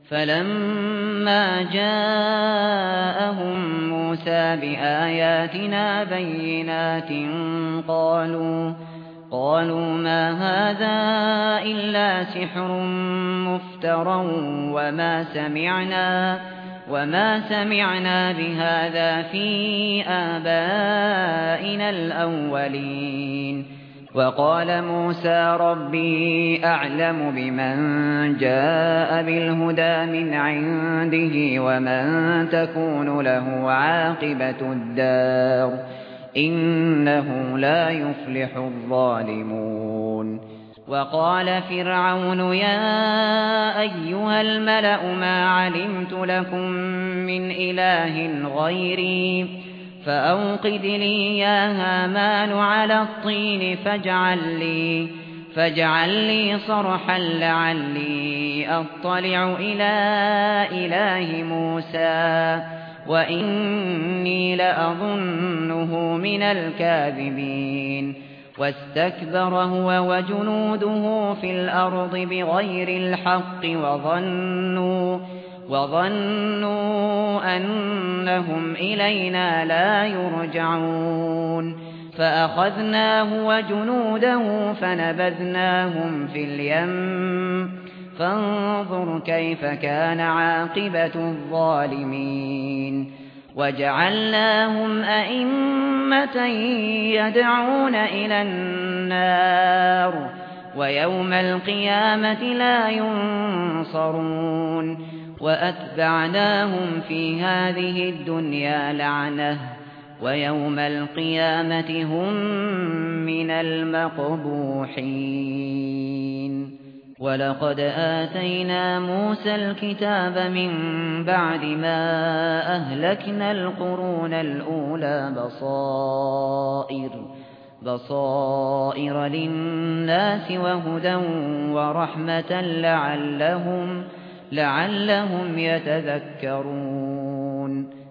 فلما جاءهم موسى بآياتنا بينات قالوا ما هذا إلا سحر مفترى وما سمعنا بهذا في آبائنا الأولين. وقال موسى ربي أعلم بمن جاء بالهدى من عنده ومن تكون له عاقبة الدار إنه لا يفلح الظالمون. وقال فرعون يا أيها الملأ ما علمت لكم من إله غيري فأوقد لي يا هامان على الطين فاجعل لي صرحا لعلي أطلع إلى إله موسى وإني لأظنه من الكاذبين. واستكبر هو وجنوده في الأرض بغير الحق وظنوا أنهم إلينا لا يرجعون. فأخذناه وجنوده فنبذناهم في اليم فانظر كيف كان عاقبة الظالمين. وجعلناهم أئمة يدعون إلى النار ويوم القيامة لا ينصرون. وأتبعناهم في هذه الدنيا لعنة ويوم القيامة هم من المقبوحين. ولقد آتينا موسى الكتاب من بعد ما أهلكنا القرون الأولى بصائر للناس وهدى ورحمة لعلهم يتذكرون.